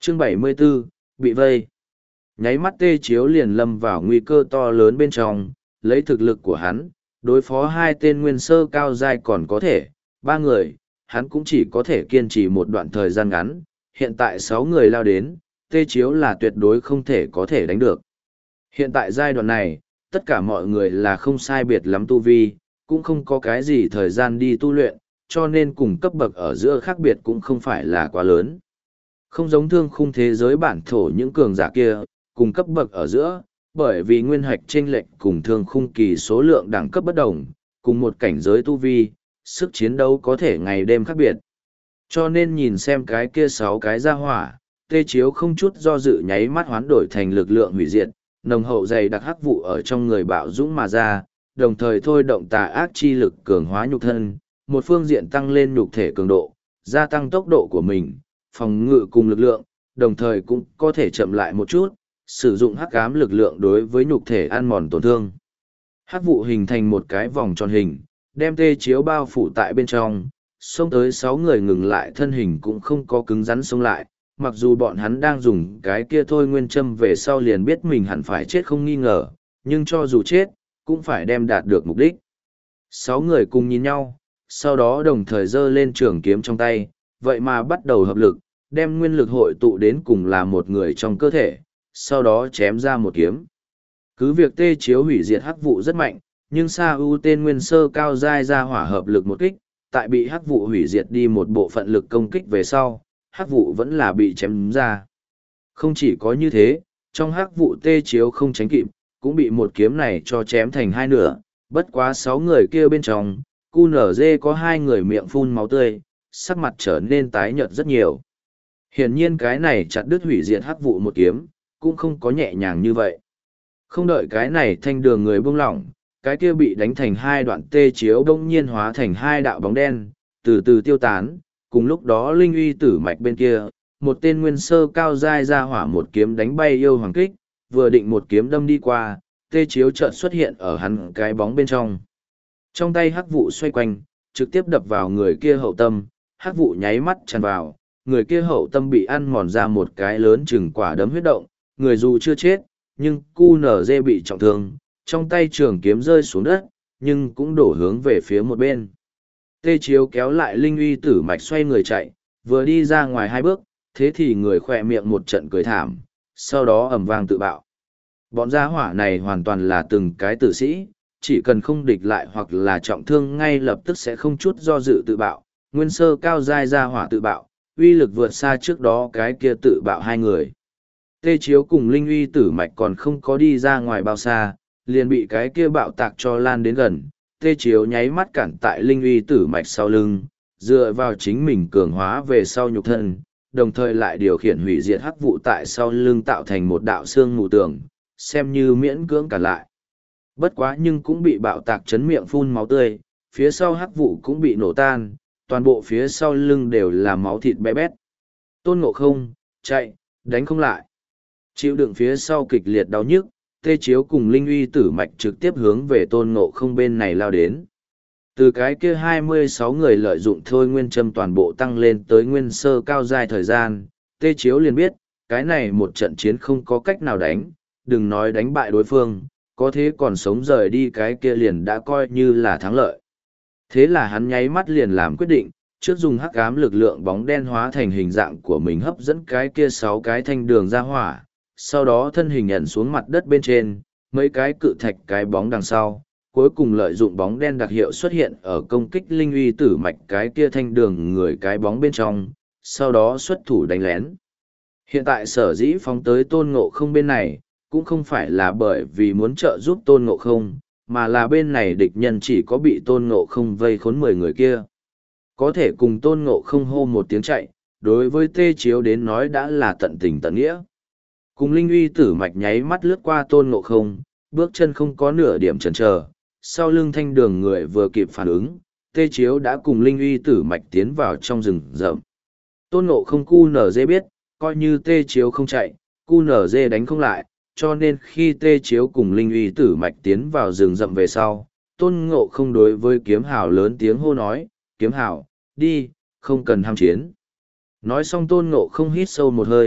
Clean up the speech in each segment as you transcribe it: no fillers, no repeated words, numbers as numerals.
Chương 74, bị vây. Nháy mắt Tê Chiếu liền lâm vào nguy cơ to lớn bên trong, lấy thực lực của hắn, đối phó hai tên nguyên sơ cao giai còn có thể, ba người, hắn cũng chỉ có thể kiên trì một đoạn thời gian ngắn, hiện tại 6 người lao đến, Tê Chiếu là tuyệt đối không thể có thể đánh được. Hiện tại giai đoạn này, tất cả mọi người là không sai biệt lắm tu vi, cũng không có cái gì thời gian đi tu luyện, cho nên cùng cấp bậc ở giữa khác biệt cũng không phải là quá lớn. Không giống thương khung thế giới bản thổ những cường giả kia, cùng cấp bậc ở giữa, bởi vì nguyên hạch chênh lệch cùng thương khung kỳ số lượng đẳng cấp bất đồng, cùng một cảnh giới tu vi, sức chiến đấu có thể ngày đêm khác biệt. Cho nên nhìn xem cái kia 6 cái ra hỏa, Tê Chiếu không chút do dự nháy mắt hoán đổi thành lực lượng hủy diệt, nồng hậu dày đặc hắc vụ ở trong người bạo dũng mà ra, đồng thời thôi động tà ác chi lực cường hóa nhục thân, một phương diện tăng lên nhục thể cường độ, gia tăng tốc độ của mình, phòng ngự cùng lực lượng, đồng thời cũng có thể chậm lại một chút, sử dụng hắc ám lực lượng đối với nhục thể ăn mòn tổn thương. Hắc vụ hình thành một cái vòng tròn hình, đem Tê Chiếu bao phủ tại bên trong, xông tới 6 người ngừng lại thân hình cũng không có cứng rắn xông lại, mặc dù bọn hắn đang dùng cái kia thôi nguyên châm về sau liền biết mình hẳn phải chết không nghi ngờ, nhưng cho dù chết, cũng phải đem đạt được mục đích. 6 người cùng nhìn nhau, sau đó đồng thời giơ lên trường kiếm trong tay, vậy mà bắt đầu hợp lực, đem nguyên lực hội tụ đến cùng là một người trong cơ thể, sau đó chém ra một kiếm. Cứ việc Tê Chiếu hủy diệt hắc vụ rất mạnh, nhưng Sa U tên nguyên sơ cao giai ra hỏa hợp lực một kích, tại bị hắc vụ hủy diệt đi một bộ phận lực công kích về sau, hắc vụ vẫn là bị chém ra. Không chỉ có như thế, trong hắc vụ Tê Chiếu không tránh kịp, cũng bị một kiếm này cho chém thành hai nửa, bất quá 6 người kia bên trong, QNZ có 2 người miệng phun máu tươi, sắc mặt trở nên tái nhợt rất nhiều. Hiển nhiên cái này chặt đứt hủy diệt hắc vụ một kiếm, cũng không có nhẹ nhàng như vậy. Không đợi cái này thanh đường người buông lỏng, cái kia bị đánh thành 2 đoạn Tê Chiếu đông nhiên hóa thành 2 đạo bóng đen, từ từ tiêu tán, cùng lúc đó linh uy tử mạch bên kia, một tên nguyên sơ cao giai ra hỏa một kiếm đánh bay yêu hoàng kích, vừa định một kiếm đâm đi qua, Tê Chiếu chợt xuất hiện ở hắn cái bóng bên trong. Trong tay hắc vụ xoay quanh, trực tiếp đập vào người kia hậu tâm, hắc vụ nháy mắt tràn vào, người kia hậu tâm bị ăn mòn ra một cái lớn chừng quả đấm huyết động, người dù chưa chết, nhưng QNZ bị trọng thương, trong tay trường kiếm rơi xuống đất, nhưng cũng đổ hướng về phía một bên. Tê Chiếu kéo lại linh uy tử mạch xoay người chạy, vừa đi ra ngoài 2 bước, thế thì người khỏe miệng một trận cười thảm, sau đó ầm vang tự bạo. Bọn gia hỏa này hoàn toàn là từng cái tử sĩ, chỉ cần không địch lại hoặc là trọng thương ngay lập tức sẽ không chút do dự tự bạo, nguyên sơ cao giai gia hỏa tự bạo, uy lực vượt xa trước đó cái kia tự bạo 2 người. Tê Chiếu cùng linh uy tử mạch còn không có đi ra ngoài bao xa, liền bị cái kia bạo tạc cho lan đến gần. Tê Chiếu nháy mắt cản tại linh uy tử mạch sau lưng, dựa vào chính mình cường hóa về sau nhục thân, đồng thời lại điều khiển hủy diệt hắc vụ tại sau lưng tạo thành một đạo xương mù tường, xem như miễn cưỡng cản lại. Bất quá nhưng cũng bị bạo tạc chấn miệng phun máu tươi, phía sau hắc vụ cũng bị nổ tan, toàn bộ phía sau lưng đều là máu thịt bé bét. Tôn Ngộ Không, chạy, đánh không lại. Chịu đựng phía sau kịch liệt đau nhức, Tê Chiếu cùng linh uy tử mạch trực tiếp hướng về Tôn Ngộ Không bên này lao đến. Từ cái kia 26 người lợi dụng thôi nguyên châm toàn bộ tăng lên tới nguyên sơ cao dài thời gian, Tê Chiếu liền biết, cái này một trận chiến không có cách nào đánh, đừng nói đánh bại đối phương, có thế còn sống rời đi cái kia liền đã coi như là thắng lợi. Thế là hắn nháy mắt liền làm quyết định, trước dùng hắc ám lực lượng bóng đen hóa thành hình dạng của mình hấp dẫn cái kia 6 cái thanh đường ra hỏa, sau đó thân hình ẩn xuống mặt đất bên trên, mấy cái cự thạch cái bóng đằng sau, cuối cùng lợi dụng bóng đen đặc hiệu xuất hiện ở công kích linh uy tử mạch cái kia thanh đường người cái bóng bên trong, sau đó xuất thủ đánh lén. Hiện tại sở dĩ phóng tới Tôn Ngộ Không bên này, cũng không phải là bởi vì muốn trợ giúp Tôn Ngộ Không, mà là bên này địch nhân chỉ có bị Tôn Ngộ Không vây khốn 10 người kia. Có thể cùng Tôn Ngộ Không hô một tiếng chạy, đối với Tê Chiếu đến nói đã là tận tình tận nghĩa. Cùng linh uy tử mạch nháy mắt lướt qua Tôn Ngộ Không, bước chân không có nửa điểm chần chờ, sau lưng thanh đường người vừa kịp phản ứng, Tê Chiếu đã cùng linh uy tử mạch tiến vào trong rừng rậm. Tôn Ngộ Không QNZ biết, coi như Tê Chiếu không chạy, QNZ đánh không lại, cho nên khi Tê Chiếu cùng linh uy tử mạch tiến vào rừng rậm về sau, Tôn Ngộ Không đối với Kiếm Hào lớn tiếng hô nói, Kiếm Hào, đi, không cần ham chiến. Nói xong Tôn Ngộ Không hít sâu một hơi,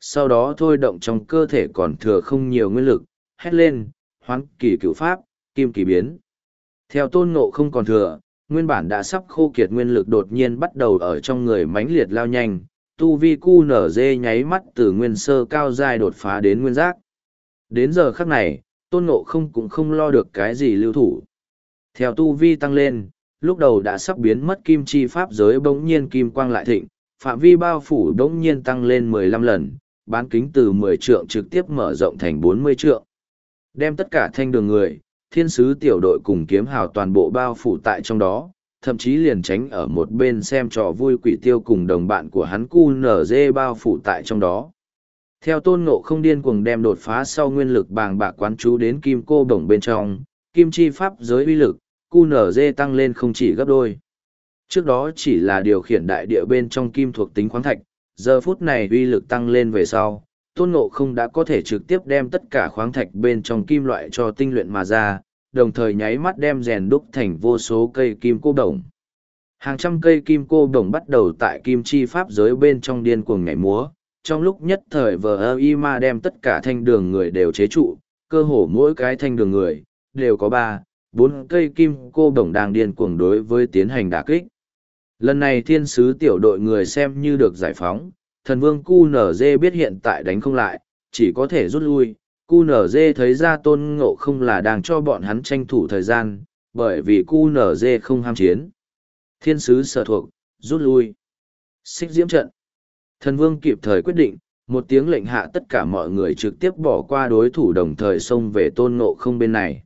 sau đó thôi động trong cơ thể còn thừa không nhiều nguyên lực, hét lên, hoán kỳ cửu pháp, kim kỳ biến. Theo Tôn Ngộ không còn thừa, nguyên bản đã sắp khô kiệt nguyên lực đột nhiên bắt đầu ở trong người mãnh liệt lao nhanh, tu vi cu nở dê nháy mắt từ nguyên sơ cao giai đột phá đến nguyên giác. Đến giờ khắc này, Tôn Ngộ không cũng không lo được cái gì lưu thủ. Theo tu vi tăng lên, lúc đầu đã sắp biến mất kim chi pháp giới bỗng nhiên kim quang lại thịnh, phạm vi bao phủ bỗng nhiên tăng lên 15 lần, bán kính từ 10 trượng trực tiếp mở rộng thành 40 trượng. Đem tất cả thanh đường người, thiên sứ tiểu đội cùng kiếm hào toàn bộ bao phủ tại trong đó, thậm chí liền tránh ở một bên xem trò vui Quỷ Tiêu cùng đồng bạn của hắn cu nở dê bao phủ tại trong đó. Theo Tôn Ngộ không điên cuồng đem đột phá sau nguyên lực bàng bạc quán chú đến kim cô bổng bên trong, kim chi pháp giới uy lực, cu nở dê tăng lên không chỉ gấp đôi. Trước đó chỉ là điều khiển đại địa bên trong kim thuộc tính khoáng thạch, giờ phút này uy lực tăng lên về sau, Tôn Ngộ không đã có thể trực tiếp đem tất cả khoáng thạch bên trong kim loại cho tinh luyện mà ra, đồng thời nháy mắt đem rèn đúc thành vô số cây kim cô đồng. Hàng trăm cây kim cô đồng bắt đầu tại kim chi pháp giới bên trong điên cuồng nhảy múa, trong lúc nhất thời VIMA đem tất cả thanh đường người đều chế trụ, cơ hồ mỗi cái thanh đường người, đều có 3-4 cây kim cô đồng đang điên cuồng đối với tiến hành đả kích. Lần này thiên sứ tiểu đội người xem như được giải phóng, thần vương QNZ biết hiện tại đánh không lại, chỉ có thể rút lui. QNZ thấy ra Tôn Ngộ không là đang cho bọn hắn tranh thủ thời gian, bởi vì QNZ không ham chiến. Thiên sứ sở thuộc, rút lui. Xích diễm trận. Thần vương kịp thời quyết định, một tiếng lệnh hạ tất cả mọi người trực tiếp bỏ qua đối thủ đồng thời xông về Tôn Ngộ không bên này.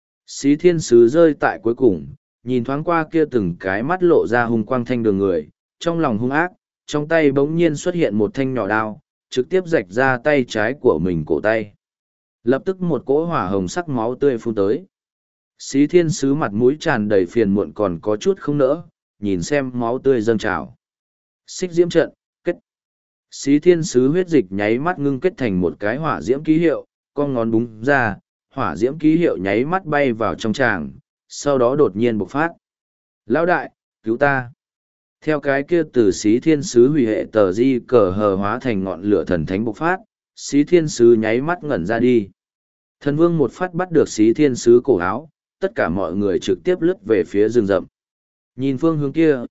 Xí thiên sứ rơi tại cuối cùng, nhìn thoáng qua kia từng cái mắt lộ ra hung quang thanh đường người, trong lòng hung ác, trong tay bỗng nhiên xuất hiện một thanh nhỏ đao, trực tiếp rạch ra tay trái của mình cổ tay. Lập tức một cỗ hỏa hồng sắc máu tươi phun tới. Xí thiên sứ mặt mũi tràn đầy phiền muộn còn có chút không nỡ, nhìn xem máu tươi dâng trào. Xích diễm trận, kết. Xí thiên sứ huyết dịch nháy mắt ngưng kết thành một cái hỏa diễm ký hiệu, con ngón búng ra, hỏa diễm ký hiệu nháy mắt bay vào trong tràng, sau đó đột nhiên bộc phát. Lão đại, cứu ta! Theo cái kia từ xí thiên sứ hủy hệ tờ di cờ hờ hóa thành ngọn lửa thần thánh bộc phát, xí thiên sứ nháy mắt ngẩn ra đi. Thần vương một phát bắt được xí thiên sứ cổ áo, tất cả mọi người trực tiếp lướt về phía rừng rậm. Nhìn phương hướng kia,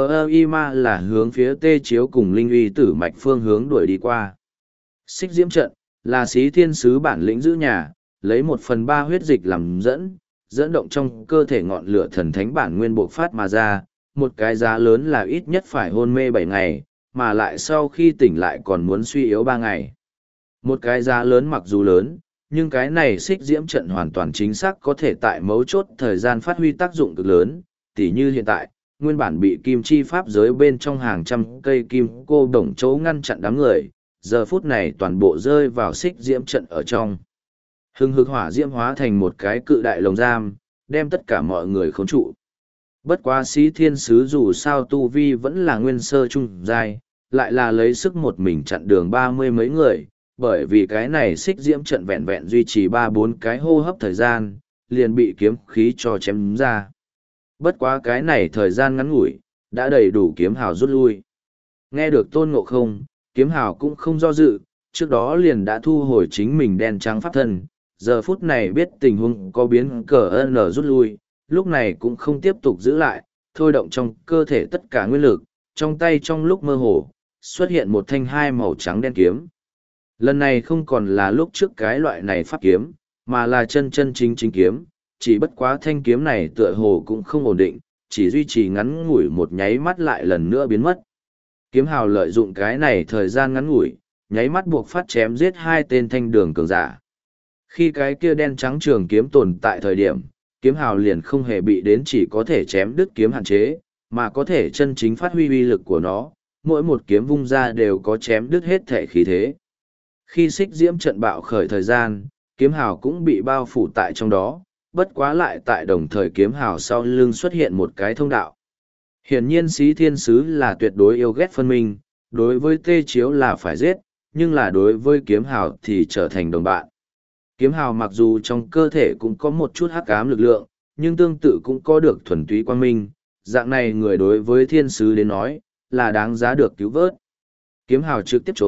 VIMA là hướng phía Tê Chiếu cùng Linh Uy Tử Mạch phương hướng đuổi đi qua. Xích diễm trận, là xí thiên sứ bản lĩnh giữ nhà, lấy 1/3 huyết dịch làm dẫn động trong cơ thể ngọn lửa thần thánh bản nguyên bộc phát mà ra, một cái giá lớn là ít nhất phải hôn mê 7 ngày, mà lại sau khi tỉnh lại còn muốn suy yếu 3 ngày. Một cái giá lớn mặc dù lớn, nhưng cái này xích diễm trận hoàn toàn chính xác có thể tại mấu chốt thời gian phát huy tác dụng cực lớn, tỉ như hiện tại, nguyên bản bị kim chi pháp giới bên trong hàng trăm cây kim cô đồng chỗ ngăn chặn đám người, giờ phút này toàn bộ rơi vào xích diễm trận ở trong. Hưng hực hỏa diễm hóa thành một cái cự đại lồng giam, đem tất cả mọi người khống trụ. Bất quá xí thiên sứ dù sao tu vi vẫn là nguyên sơ trung giai, lại là lấy sức một mình chặn đường 30 mấy người, bởi vì cái này xích diễm trận vẹn vẹn duy trì 3-4 cái hô hấp thời gian, liền bị kiếm khí cho chém ra. Bất quá cái này thời gian ngắn ngủi, đã đầy đủ kiếm hào rút lui. Nghe được Tôn Ngộ không, kiếm hào cũng không do dự, trước đó liền đã thu hồi chính mình đen trắng pháp thân, giờ phút này biết tình huống có biến cờ N rút lui, lúc này cũng không tiếp tục giữ lại, thôi động trong cơ thể tất cả nguyên lực, trong tay trong lúc mơ hồ, xuất hiện một thanh hai màu trắng đen kiếm. Lần này không còn là lúc trước cái loại này pháp kiếm, mà là chân chân chính chính kiếm, chỉ bất quá thanh kiếm này tựa hồ cũng không ổn định, chỉ duy trì ngắn ngủi một nháy mắt lại lần nữa biến mất. Kiếm hào lợi dụng cái này thời gian ngắn ngủi, nháy mắt buộc phát chém giết 2 tên thanh đường cường giả. Khi cái kia đen trắng trường kiếm tồn tại thời điểm, kiếm hào liền không hề bị đến chỉ có thể chém đứt kiếm hạn chế, mà có thể chân chính phát huy uy lực của nó, mỗi một kiếm vung ra đều có chém đứt hết thể khí thế. Khi xích diễm trận bạo khởi thời gian, kiếm hào cũng bị bao phủ tại trong đó, bất quá lại tại đồng thời kiếm hào sau lưng xuất hiện một cái thông đạo. Hiển nhiên xí thiên sứ là tuyệt đối yêu ghét phân minh, đối với Tê Chiếu là phải giết, nhưng là đối với kiếm hào thì trở thành đồng bạn. Kiếm hào mặc dù trong cơ thể cũng có một chút hắc ám lực lượng, nhưng tương tự cũng có được thuần túy quang minh, dạng này người đối với thiên sứ đến nói, là đáng giá được cứu vớt. Kiếm hào trực tiếp trốn,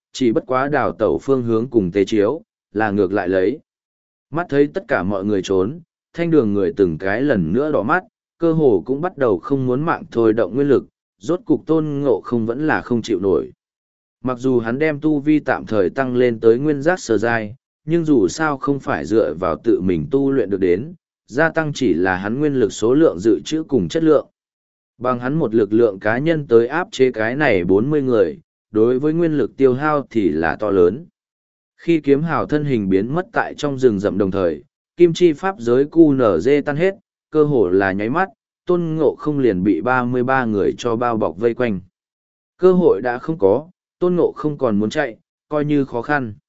chỉ bất quá đào tẩu phương hướng cùng tê chiếu, là ngược lại lấy. Mắt thấy tất cả mọi người trốn, thanh đường người từng cái lần nữa đỏ mắt, cơ hồ cũng bắt đầu không muốn mạng thôi động nguyên lực, rốt cục Tôn Ngộ không vẫn là không chịu nổi. Mặc dù hắn đem tu vi tạm thời tăng lên tới nguyên giác sơ giai, nhưng dù sao không phải dựa vào tự mình tu luyện được đến, gia tăng chỉ là hắn nguyên lực số lượng dự trữ cùng chất lượng. Bằng hắn một lực lượng cá nhân tới áp chế cái này 40 người, đối với nguyên lực tiêu hao thì là to lớn. Khi kiếm hào thân hình biến mất tại trong rừng rậm đồng thời, kim chi pháp giới QNZ tan hết, cơ hồ là nháy mắt, Tôn Ngộ không liền bị 33 người cho bao bọc vây quanh. Cơ hội đã không có, Tôn Ngộ không còn muốn chạy, coi như khó khăn.